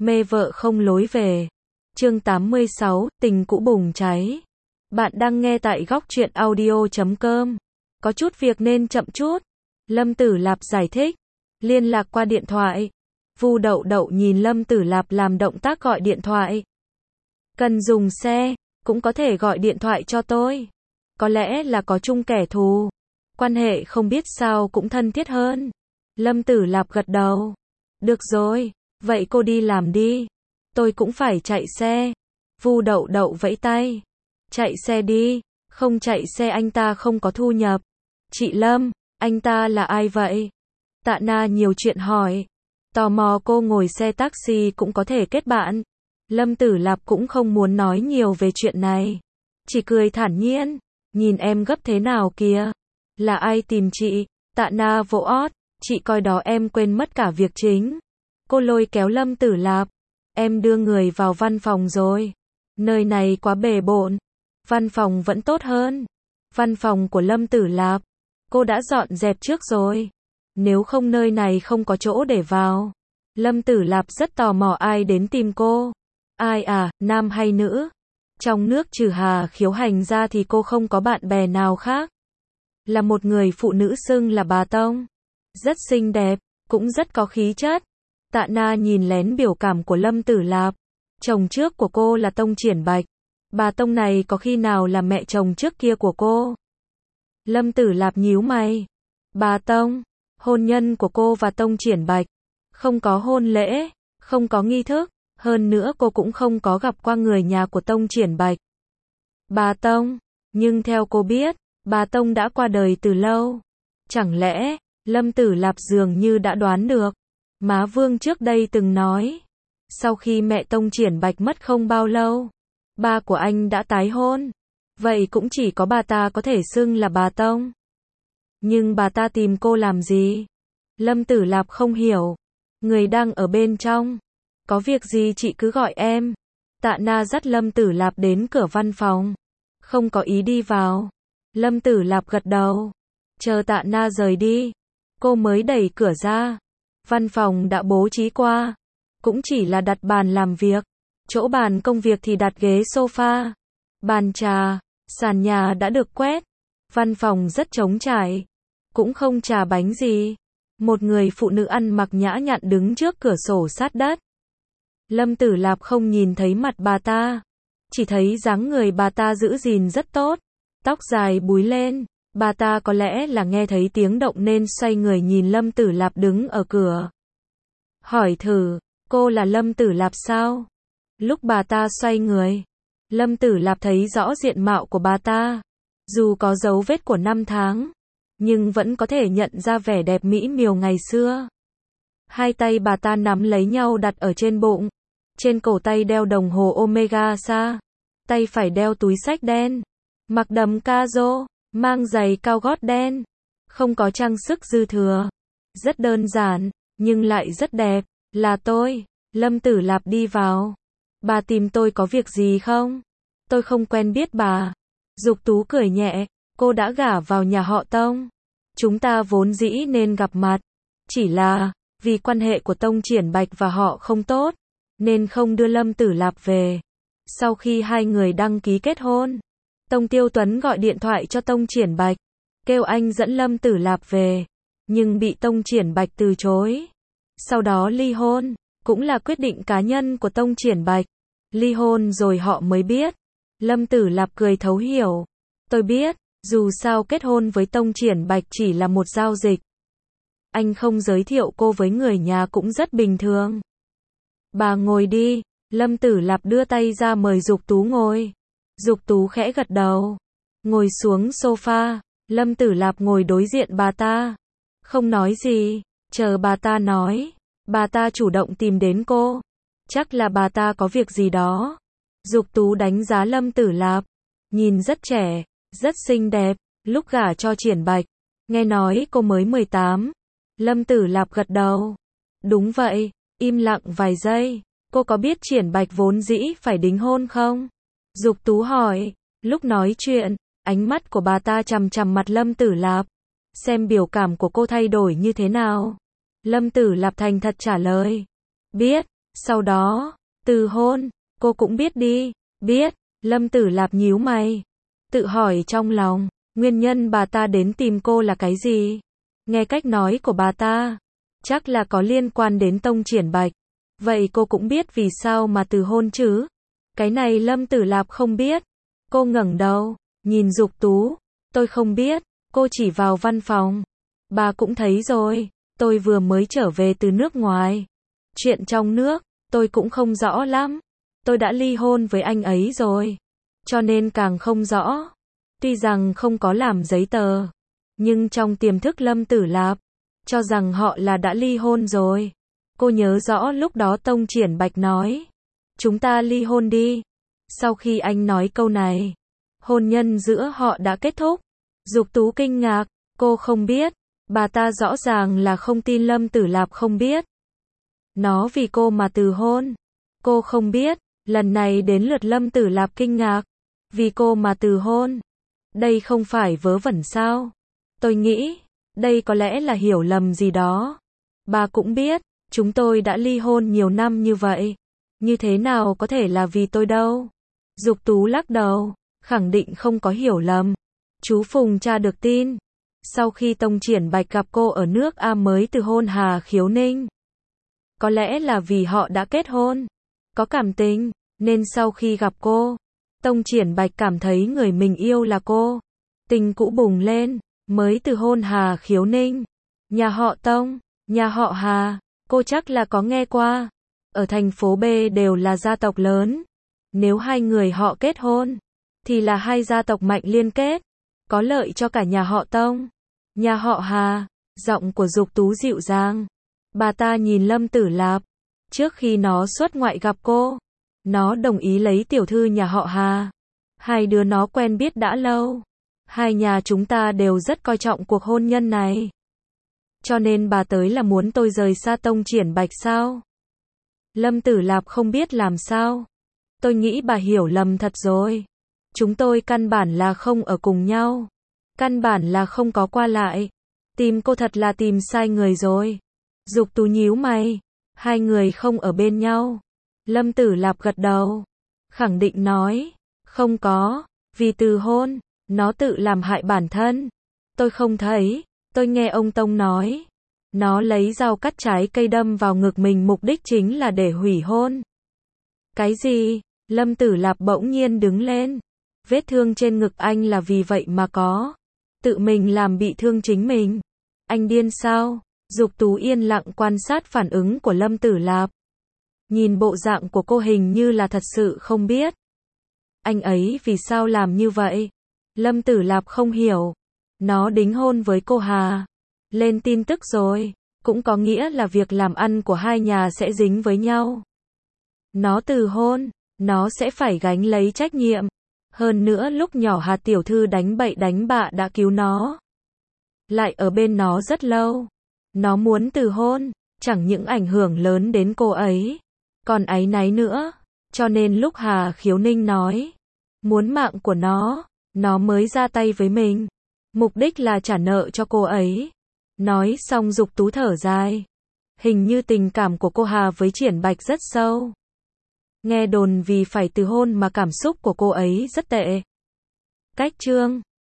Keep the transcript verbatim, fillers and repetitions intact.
Mê vợ không lối về. Chương tám mươi sáu, tình cũ bùng cháy. Bạn đang nghe tại góc truyện audio chấm com. Có chút việc nên chậm chút. Lâm Tử Lạp giải thích. Liên lạc qua điện thoại. Vu Đậu Đậu nhìn Lâm Tử Lạp làm động tác gọi điện thoại. Cần dùng xe, cũng có thể gọi điện thoại cho tôi. Có lẽ là có chung kẻ thù. Quan hệ không biết sao cũng thân thiết hơn. Lâm Tử Lạp gật đầu. Được rồi, vậy cô đi làm đi. Tôi cũng phải chạy xe. Vu Đậu Đậu vẫy tay. Chạy xe đi, không chạy xe anh ta không có thu nhập. Chị Lâm, anh ta là ai vậy? Tạ Na nhiều chuyện hỏi. Tò mò cô ngồi xe taxi cũng có thể kết bạn. Lâm Tử Lạp cũng không muốn nói nhiều về chuyện này. Chỉ cười thản nhiên. Nhìn em gấp thế nào kìa. Là ai tìm chị? Tạ Na vỗ ót. Chị coi đó em quên mất cả việc chính. Cô lôi kéo Lâm Tử Lạp. Em đưa người vào văn phòng rồi. Nơi này quá bề bộn. Văn phòng vẫn tốt hơn. Văn phòng của Lâm Tử Lạp. Cô đã dọn dẹp trước rồi. Nếu không nơi này không có chỗ để vào. Lâm Tử Lạp rất tò mò ai đến tìm cô. Ai à, nam hay nữ? Trong nước trừ Hà Khiếu Hành ra thì cô không có bạn bè nào khác. Là một người phụ nữ xưng là bà Tông. Rất xinh đẹp, cũng rất có khí chất. Tạ Na nhìn lén biểu cảm của Lâm Tử Lạp. Chồng trước của cô là Tông Triển Bạch. Bà Tông này có khi nào là mẹ chồng trước kia của cô? Lâm Tử Lạp nhíu mày. Bà Tông, hôn nhân của cô và Tông Triển Bạch. Không có hôn lễ, không có nghi thức. Hơn nữa cô cũng không có gặp qua người nhà của Tông Triển Bạch. Bà Tông, nhưng theo cô biết, bà Tông đã qua đời từ lâu. Chẳng lẽ, Lâm Tử Lạp dường như đã đoán được. Má Vương trước đây từng nói. Sau khi mẹ Tông Triển Bạch mất không bao lâu, ba của anh đã tái hôn. Vậy cũng chỉ có bà ta có thể xưng là bà Tông. Nhưng bà ta tìm cô làm gì? Lâm Tử Lạp không hiểu. Người đang ở bên trong. Có việc gì chị cứ gọi em. Tạ Na dắt Lâm Tử Lạp đến cửa văn phòng. Không có ý đi vào. Lâm Tử Lạp gật đầu. Chờ Tạ Na rời đi. Cô mới đẩy cửa ra. Văn phòng đã bố trí qua. Cũng chỉ là đặt bàn làm việc. Chỗ bàn công việc thì đặt ghế sofa. Bàn trà, sàn nhà đã được quét. Văn phòng rất trống trải. Cũng không trà bánh gì. Một người phụ nữ ăn mặc nhã nhặn đứng trước cửa sổ sát đất. Lâm Tử Lạp không nhìn thấy mặt bà ta. Chỉ thấy dáng người bà ta giữ gìn rất tốt. Tóc dài búi lên. Bà ta có lẽ là nghe thấy tiếng động nên xoay người nhìn Lâm Tử Lạp đứng ở cửa. Hỏi thử, cô là Lâm Tử Lạp sao? Lúc bà ta xoay người, Lâm Tử Lạp thấy rõ diện mạo của bà ta. Dù có dấu vết của năm tháng, nhưng vẫn có thể nhận ra vẻ đẹp mỹ miều ngày xưa. Hai tay bà ta nắm lấy nhau đặt ở trên bụng. Trên cổ tay đeo đồng hồ Omega Sa. Tay phải đeo túi xách đen. Mặc đầm ca-rô, mang giày cao gót đen. Không có trang sức dư thừa. Rất đơn giản, nhưng lại rất đẹp. Là tôi. Lâm Tử Lạp đi vào. Bà tìm tôi có việc gì không? Tôi không quen biết bà. Dục Tú cười nhẹ. Cô đã gả vào nhà họ Tông. Chúng ta vốn dĩ nên gặp mặt. Chỉ là, vì quan hệ của Tông Triển Bạch và họ không tốt, nên không đưa Lâm Tử Lạp về. Sau khi hai người đăng ký kết hôn, Tông Tiêu Tuấn gọi điện thoại cho Tông Triển Bạch, kêu anh dẫn Lâm Tử Lạp về, nhưng bị Tông Triển Bạch từ chối. Sau đó ly hôn, cũng là quyết định cá nhân của Tông Triển Bạch. Ly hôn rồi họ mới biết. Lâm Tử Lạp cười thấu hiểu. Tôi biết, dù sao kết hôn với Tông Triển Bạch chỉ là một giao dịch. Anh không giới thiệu cô với người nhà cũng rất bình thường. Bà ngồi đi. Lâm Tử Lạp đưa tay ra mời Dục Tú ngồi. Dục Tú khẽ gật đầu. Ngồi xuống sofa. Lâm Tử Lạp ngồi đối diện bà ta. Không nói gì. Chờ bà ta nói. Bà ta chủ động tìm đến cô. Chắc là bà ta có việc gì đó. Dục Tú đánh giá Lâm Tử Lạp. Nhìn rất trẻ, rất xinh đẹp. Lúc gả cho Triển Bạch. Nghe nói cô mới mười tám. Lâm Tử Lạp gật đầu. Đúng vậy. Im lặng vài giây. Cô có biết Triển Bạch vốn dĩ phải đính hôn không? Dục Tú hỏi. Lúc nói chuyện, ánh mắt của bà ta chằm chằm mặt Lâm Tử Lạp. Xem biểu cảm của cô thay đổi như thế nào. Lâm Tử Lạp thành thật trả lời. Biết, Sau đó, từ hôn, cô cũng biết đi. Biết, Lâm Tử Lạp nhíu mày. Tự hỏi trong lòng, nguyên nhân bà ta đến tìm cô là cái gì? Nghe cách nói của bà ta, chắc là có liên quan đến Tông Triển Bạch. Vậy cô cũng biết vì sao mà từ hôn chứ? Cái này Lâm Tử Lạp không biết. Cô ngẩng đầu, nhìn Dục Tú. Tôi không biết, cô chỉ vào văn phòng. Bà cũng thấy rồi, tôi vừa mới trở về từ nước ngoài. Chuyện trong nước, tôi cũng không rõ lắm. Tôi đã ly hôn với anh ấy rồi. Cho nên càng không rõ. Tuy rằng không có làm giấy tờ. Nhưng trong tiềm thức Lâm Tử Lạp, cho rằng họ là đã ly hôn rồi. Cô nhớ rõ lúc đó Tông Triển Bạch nói. Chúng ta ly hôn đi. Sau khi anh nói câu này, hôn nhân giữa họ đã kết thúc. Dục Tú kinh ngạc, cô không biết. Bà ta rõ ràng là không tin Lâm Tử Lạp không biết. Nó vì cô mà từ hôn. Cô không biết. Lần này đến lượt Lâm Tử Lạp kinh ngạc. Vì cô mà từ hôn. Đây không phải vớ vẩn sao? Tôi nghĩ, đây có lẽ là hiểu lầm gì đó. Bà cũng biết, chúng tôi đã ly hôn nhiều năm như vậy. Như thế nào có thể là vì tôi đâu? Dục Tú lắc đầu, khẳng định không có hiểu lầm. Chú Phùng tra được tin. Sau khi Tông Triển Bạch gặp cô ở nước A mới từ hôn Hà Khiếu Ninh. Có lẽ là vì họ đã kết hôn. Có cảm tình, nên sau khi gặp cô, Tông Triển Bạch cảm thấy người mình yêu là cô. Tình cũ bùng lên, mới từ hôn Hà Khiếu Ninh. Nhà họ Tông, nhà họ Hà, cô chắc là có nghe qua. Ở thành phố B đều là gia tộc lớn. Nếu hai người họ kết hôn, thì là hai gia tộc mạnh liên kết. Có lợi cho cả nhà họ Tông, nhà họ Hà. Giọng của Dục Tú dịu dàng. Bà ta nhìn Lâm Tử Lạp. Trước khi nó xuất ngoại gặp cô, nó đồng ý lấy tiểu thư nhà họ Hà. Hai đứa nó quen biết đã lâu. Hai nhà chúng ta đều rất coi trọng cuộc hôn nhân này. Cho nên bà tới là muốn tôi rời xa Tông Triển Bạch sao? Lâm Tử Lạp không biết làm sao. Tôi nghĩ bà hiểu lầm thật rồi. Chúng tôi căn bản là không ở cùng nhau. Căn bản là không có qua lại. Tìm cô thật là tìm sai người rồi. Dục Tú nhíu mày. Hai người không ở bên nhau. Lâm Tử Lạp gật đầu. Khẳng định nói. Không có. Vì từ hôn, nó tự làm hại bản thân. Tôi không thấy. Tôi nghe ông Tông nói. Nó lấy dao cắt trái cây đâm vào ngực mình, mục đích chính là để hủy hôn. Cái gì? Lâm Tử Lạp bỗng nhiên đứng lên. Vết thương trên ngực anh là vì vậy mà có. Tự mình làm bị thương chính mình. Anh điên sao? Dục Tú yên lặng quan sát phản ứng của Lâm Tử Lạp. Nhìn bộ dạng của cô hình như là thật sự không biết. Anh ấy vì sao làm như vậy? Lâm Tử Lạp không hiểu. Nó đính hôn với cô Hà. Lên tin tức rồi. Cũng có nghĩa là việc làm ăn của hai nhà sẽ dính với nhau. Nó từ hôn. Nó sẽ phải gánh lấy trách nhiệm. Hơn nữa lúc nhỏ Hà tiểu thư đánh bậy đánh bạ đã cứu nó. Lại ở bên nó rất lâu. Nó muốn từ hôn. Chẳng những ảnh hưởng lớn đến cô ấy. Còn áy náy nữa. Cho nên lúc Hà Khiếu Ninh nói. Muốn mạng của nó. Nó mới ra tay với mình. Mục đích là trả nợ cho cô ấy. Nói xong Dục Tú thở dài. Hình như tình cảm của cô Hà với Triển Bạch rất sâu. Nghe đồn vì phải từ hôn mà cảm xúc của cô ấy rất tệ. Cách chương